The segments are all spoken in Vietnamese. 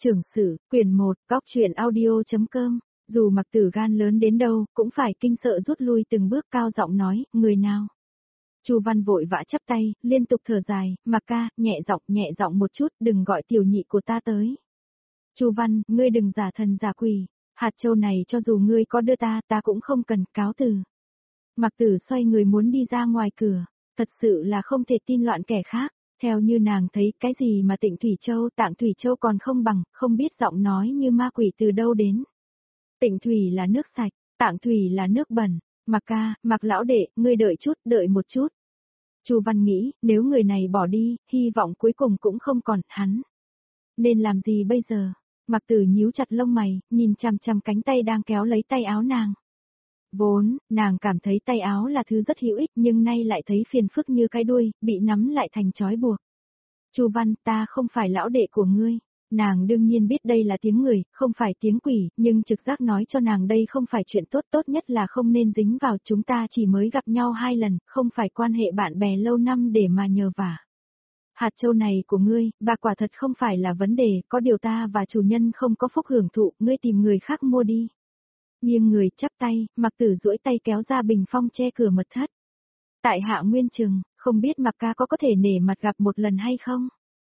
Trưởng sử, quyển 1, góc truyện audio.com. Dù Mặc Tử gan lớn đến đâu, cũng phải kinh sợ rút lui từng bước, cao giọng nói, người nào? Chu Văn vội vã chắp tay, liên tục thở dài, Mặc ca, nhẹ giọng một chút, đừng gọi tiểu nhị của ta tới. Chu Văn, ngươi đừng giả thần giả quỷ, hạt châu này cho dù ngươi có đưa ta cũng không cần, cáo từ. Mặc Tử xoay người muốn đi ra ngoài cửa, thật sự là không thể tin loạn kẻ khác. Theo như nàng thấy, cái gì mà Tịnh Thủy Châu, Tạng Thủy Châu còn không bằng, không biết giọng nói như ma quỷ từ đâu đến. Tịnh Thủy là nước sạch, Tạng Thủy là nước bẩn. Mặc ca, Mặc lão đệ, ngươi đợi một chút. Chu Văn nghĩ, nếu người này bỏ đi, hy vọng cuối cùng cũng không còn, hắn. Nên làm gì bây giờ? Mặc Tử nhíu chặt lông mày, nhìn chằm chằm cánh tay đang kéo lấy tay áo nàng. Vốn, nàng cảm thấy tay áo là thứ rất hữu ích, nhưng nay lại thấy phiền phức như cái đuôi, bị nắm lại thành trói buộc. Chu Văn, ta không phải lão đệ của ngươi. Nàng đương nhiên biết đây là tiếng người, không phải tiếng quỷ, nhưng trực giác nói cho nàng đây không phải chuyện tốt, tốt nhất là không nên dính vào, chúng ta chỉ mới gặp nhau 2 lần, không phải quan hệ bạn bè lâu năm để mà nhờ vả. Hạt châu này của ngươi, bạc quả thật không phải là vấn đề, có điều ta và chủ nhân không có phúc hưởng thụ, ngươi tìm người khác mua đi. Nghiêng người chắp tay, Mặc Tử duỗi tay kéo ra bình phong che cửa mật thất. Tại Hạ Nguyên Trừng, không biết Mặc ca có thể nể mặt gặp một lần hay không?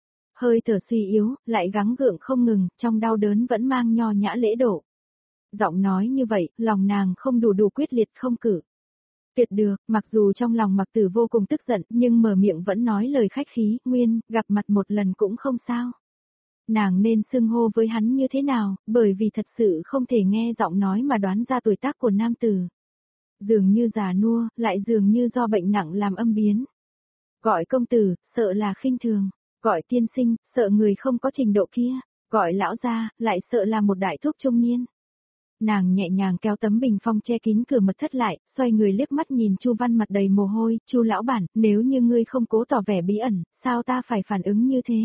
Hơi thở suy yếu, lại gắng gượng không ngừng, trong đau đớn vẫn mang nho nhã lễ độ. Giọng nói như vậy, lòng nàng không đủ quyết liệt không cử. Tuyệt được, mặc dù trong lòng Mặc Tử vô cùng tức giận, nhưng mở miệng vẫn nói lời khách khí, Nguyên, gặp mặt một lần cũng không sao. Nàng nên xưng hô với hắn như thế nào, bởi vì thật sự không thể nghe giọng nói mà đoán ra tuổi tác của nam tử. Dường như già nua, lại dường như do bệnh nặng làm âm biến. Gọi công tử, sợ là khinh thường. Gọi tiên sinh, sợ người không có trình độ kia. Gọi lão gia, lại sợ là một đại thúc trung niên. Nàng nhẹ nhàng kéo tấm bình phong che kín cửa mật thất lại, xoay người liếc mắt nhìn Chu Văn mặt đầy mồ hôi, Chu lão bản, nếu như ngươi không cố tỏ vẻ bí ẩn, sao ta phải phản ứng như thế?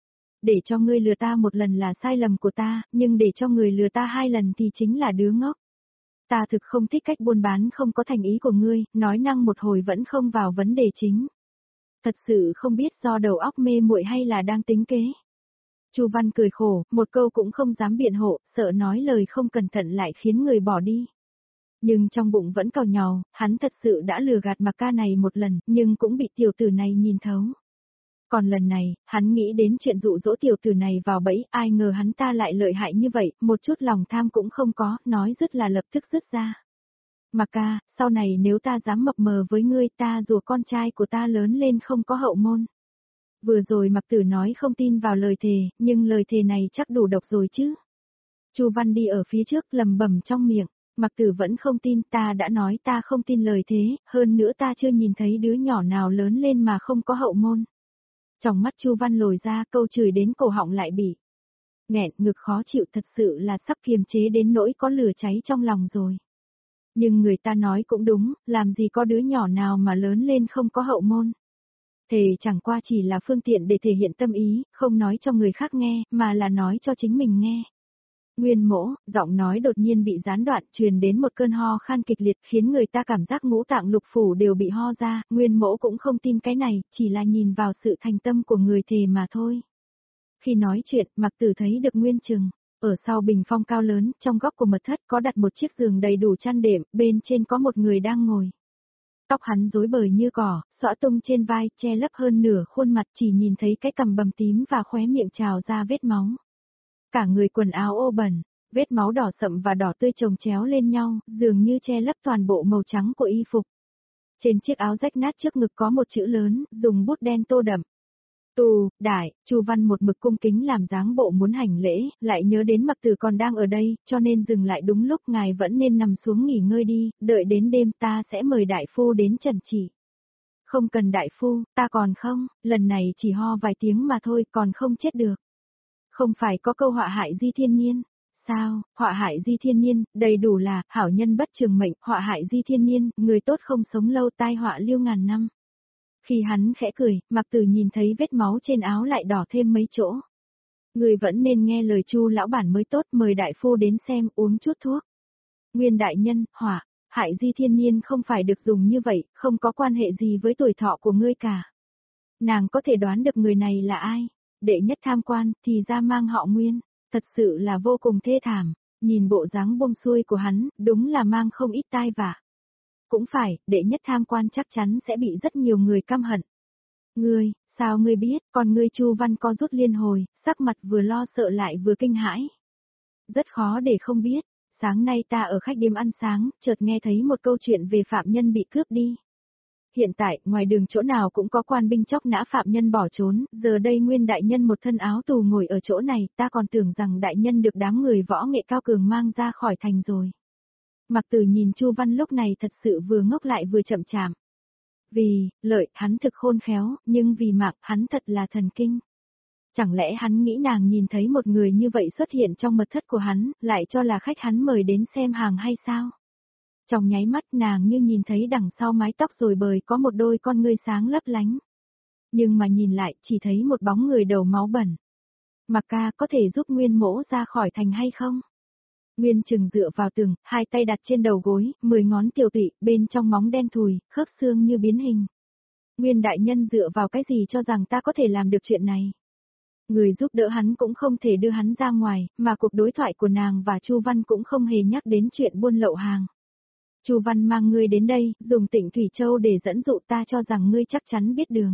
Để cho ngươi lừa ta một lần là sai lầm của ta, nhưng để cho người lừa ta 2 lần thì chính là đứa ngốc. Ta thực không thích cách buôn bán không có thành ý của ngươi, nói năng một hồi vẫn không vào vấn đề chính. Thật sự không biết do đầu óc mê muội hay là đang tính kế. Chu Văn cười khổ, một câu cũng không dám biện hộ, sợ nói lời không cẩn thận lại khiến người bỏ đi. Nhưng trong bụng vẫn cào nhàu, hắn thật sự đã lừa gạt Mặc ca này một lần, nhưng cũng bị tiểu tử này nhìn thấu. Còn lần này, hắn nghĩ đến chuyện dụ dỗ tiểu tử này vào bẫy, ai ngờ hắn ta lại lợi hại như vậy, một chút lòng tham cũng không có, nói dứt là lập tức dứt ra. Mặc ca, sau này nếu ta dám mập mờ với ngươi, ta dù con trai của ta lớn lên không có hậu môn. Vừa rồi Mặc Tử nói không tin vào lời thề, nhưng lời thề này chắc đủ độc rồi chứ. Chu Văn đi ở phía trước lầm bẩm trong miệng, Mặc Tử vẫn không tin, ta đã nói ta không tin lời thế, hơn nữa ta chưa nhìn thấy đứa nhỏ nào lớn lên mà không có hậu môn. Trong mắt Chu Văn lồi ra, câu chửi đến cổ họng lại bị nghẹn, ngực khó chịu, thật sự là sắp kiềm chế đến nỗi có lửa cháy trong lòng rồi. Nhưng người ta nói cũng đúng, làm gì có đứa nhỏ nào mà lớn lên không có hậu môn. Thề chẳng qua chỉ là phương tiện để thể hiện tâm ý, không nói cho người khác nghe, mà là nói cho chính mình nghe. Nguyên Mỗ, giọng nói đột nhiên bị gián đoạn, truyền đến một cơn ho khan kịch liệt khiến người ta cảm giác ngũ tạng lục phủ đều bị ho ra, Nguyên Mỗ cũng không tin cái này, chỉ là nhìn vào sự thành tâm của người thề mà thôi. Khi nói chuyện, Mặc Tử thấy được Nguyên Trừng. Ở sau bình phong cao lớn, trong góc của mật thất có đặt một chiếc giường đầy đủ chăn đệm, bên trên có một người đang ngồi. Tóc hắn rối bời như cỏ, xõa tung trên vai, che lấp hơn nửa khuôn mặt, chỉ nhìn thấy cái cằm bầm tím và khóe miệng trào ra vết máu. Cả người quần áo ô bẩn, vết máu đỏ sậm và đỏ tươi chồng chéo lên nhau, dường như che lấp toàn bộ màu trắng của y phục. Trên chiếc áo rách nát trước ngực có một chữ lớn, dùng bút đen tô đậm. Tù, đại, Chu Văn một mực cung kính làm dáng bộ muốn hành lễ, lại nhớ đến Mặc Tử còn đang ở đây, cho nên dừng lại đúng lúc, ngài vẫn nên nằm xuống nghỉ ngơi đi, đợi đến đêm ta sẽ mời đại phu đến trần trị. Không cần đại phu, ta còn không, lần này chỉ ho vài tiếng mà thôi, còn không chết được. Không phải có câu họa hại di thiên niên. Sao, họa hại di thiên niên, đầy đủ là, hảo nhân bất trường mệnh, họa hại di thiên niên, người tốt không sống lâu, tai họa lưu ngàn năm. Khi hắn khẽ cười, Mặc Tử nhìn thấy vết máu trên áo lại đỏ thêm mấy chỗ. Người vẫn nên nghe lời Chu lão bản mới tốt, mời đại phu đến xem, uống chút thuốc. Nguyên đại nhân, họa hại di thiên niên không phải được dùng như vậy, không có quan hệ gì với tuổi thọ của ngươi cả. Nàng có thể đoán được người này là ai? Đệ nhất tham quan, thì ra mang họ Nguyên. Thật sự là vô cùng thê thảm, nhìn bộ dáng buông xuôi của hắn, đúng là mang không ít tai vạ. Cũng phải, đệ nhất tham quan chắc chắn sẽ bị rất nhiều người căm hận. Ngươi, sao ngươi biết, còn ngươi Chu Văn co rút liên hồi, sắc mặt vừa lo sợ lại vừa kinh hãi. Rất khó để không biết, sáng nay ta ở khách điếm ăn sáng, chợt nghe thấy một câu chuyện về phạm nhân bị cướp đi. Hiện tại, ngoài đường chỗ nào cũng có quan binh chóc nã phạm nhân bỏ trốn, giờ đây nguyên đại nhân một thân áo tù ngồi ở chỗ này, ta còn tưởng rằng đại nhân được đám người võ nghệ cao cường mang ra khỏi thành rồi. Mặc Tử nhìn Chu Văn lúc này thật sự vừa ngốc lại vừa chậm chạp. Vì, lợi, hắn thực khôn khéo, nhưng vì mạng, hắn thật là thần kinh. Chẳng lẽ hắn nghĩ nàng nhìn thấy một người như vậy xuất hiện trong mật thất của hắn, lại cho là khách hắn mời đến xem hàng hay sao? Trong nháy mắt nàng như nhìn thấy đằng sau mái tóc rồi bời có một đôi con ngươi sáng lấp lánh. Nhưng mà nhìn lại chỉ thấy một bóng người đầu máu bẩn. Mặc ca có thể giúp Nguyên Mỗ ra khỏi thành hay không? Nguyên Trừng dựa vào tường, hai tay đặt trên đầu gối, 10 ngón tiểu tụy, bên trong móng đen thùi, khớp xương như biến hình. Nguyên đại nhân dựa vào cái gì cho rằng ta có thể làm được chuyện này? Người giúp đỡ hắn cũng không thể đưa hắn ra ngoài, mà cuộc đối thoại của nàng và Chu Văn cũng không hề nhắc đến chuyện buôn lậu hàng. Chu Văn mang ngươi đến đây, dùng Tịnh Thủy Châu để dẫn dụ ta cho rằng ngươi chắc chắn biết đường.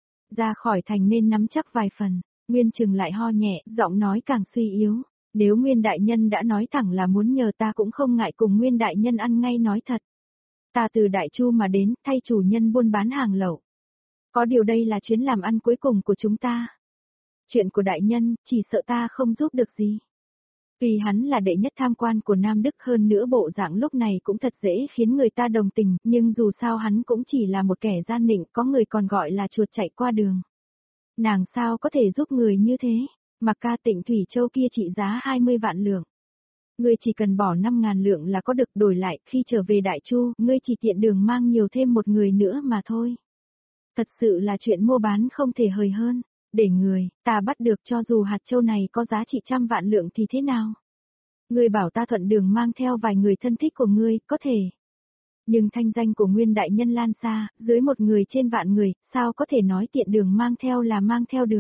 Ra khỏi thành nên nắm chắc vài phần, Nguyên Trừng lại ho nhẹ, giọng nói càng suy yếu. Nếu Nguyên Đại Nhân đã nói thẳng là muốn nhờ ta cũng không ngại cùng Nguyên Đại Nhân ăn ngay nói thật. Ta từ Đại Chu mà đến, thay chủ nhân buôn bán hàng lậu. Có điều đây là chuyến làm ăn cuối cùng của chúng ta. Chuyện của Đại Nhân, chỉ sợ ta không giúp được gì. Vì hắn là đệ nhất tham quan của Nam Đức hơn nữa bộ dạng lúc này cũng thật dễ khiến người ta đồng tình, nhưng dù sao hắn cũng chỉ là một kẻ gian nịnh, có người còn gọi là chuột chạy qua đường. Nàng sao có thể giúp người như thế? Mặc ca Tịnh Thủy Châu kia trị giá 20 vạn lượng. Ngươi chỉ cần bỏ 5.000 lượng là có được, đổi lại, khi trở về Đại Chu, ngươi chỉ tiện đường mang nhiều thêm một người nữa mà thôi. Thật sự là chuyện mua bán không thể hời hơn. Để người, ta bắt được cho dù hạt châu này có giá trị 100 vạn lượng thì thế nào? Ngươi bảo ta thuận đường mang theo vài người thân thích của ngươi, có thể. Nhưng thanh danh của Nguyên Đại Nhân lan xa, dưới một người trên vạn người, sao có thể nói tiện đường mang theo là mang theo được?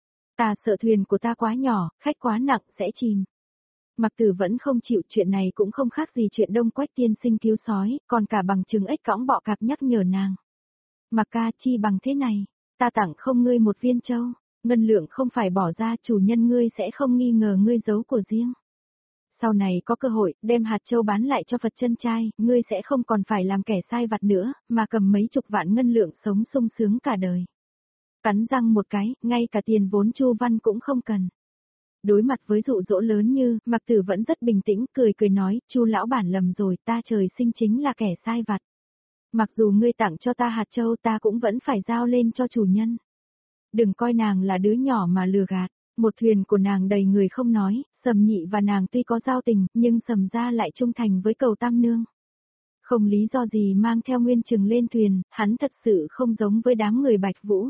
Ta sợ thuyền của ta quá nhỏ, khách quá nặng sẽ chìm. Mặc Tử vẫn không chịu, chuyện này cũng không khác gì chuyện Đông Quách tiên sinh cứu sói, còn cả bằng chứng ếch cõng bọ cạp nhắc nhở nàng. Mặc ca chi bằng thế này, ta tặng không ngươi một viên châu, ngân lượng không phải bỏ ra, chủ nhân ngươi sẽ không nghi ngờ ngươi giấu của riêng. Sau này có cơ hội, đem hạt châu bán lại cho Phật chân trai, ngươi sẽ không còn phải làm kẻ sai vặt nữa, mà cầm mấy chục vạn ngân lượng sống sung sướng cả đời. Cắn răng một cái, ngay cả tiền vốn Chu Văn cũng không cần. Đối mặt với dụ dỗ lớn như, Mặc Tử vẫn rất bình tĩnh, cười cười nói, Chu lão bản lầm rồi, ta trời sinh chính là kẻ sai vặt. Mặc dù ngươi tặng cho ta hạt châu ta cũng vẫn phải giao lên cho chủ nhân. Đừng coi nàng là đứa nhỏ mà lừa gạt, một thuyền của nàng đầy người không nói, Sầm Nhị và nàng tuy có giao tình, nhưng Sầm gia lại trung thành với Cầu Tam Nương. Không lý do gì mang theo Nguyên Trừng lên thuyền, hắn thật sự không giống với đám người Bạch Vũ.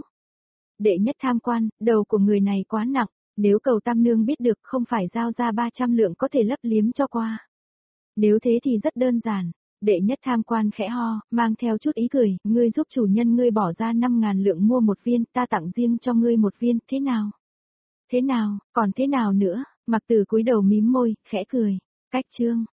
Đệ nhất tham quan, đầu của người này quá nặng, nếu Cầu Tam Nương biết được không phải giao ra 300 lượng có thể lấp liếm cho qua. Nếu thế thì rất đơn giản. Đệ nhất tham quan khẽ ho, mang theo chút ý cười, ngươi giúp chủ nhân ngươi bỏ ra 5.000 lượng mua một viên, ta tặng riêng cho ngươi một viên, thế nào? Thế nào, còn thế nào nữa? Mặc Tử cúi đầu mím môi, khẽ cười. Cách chương.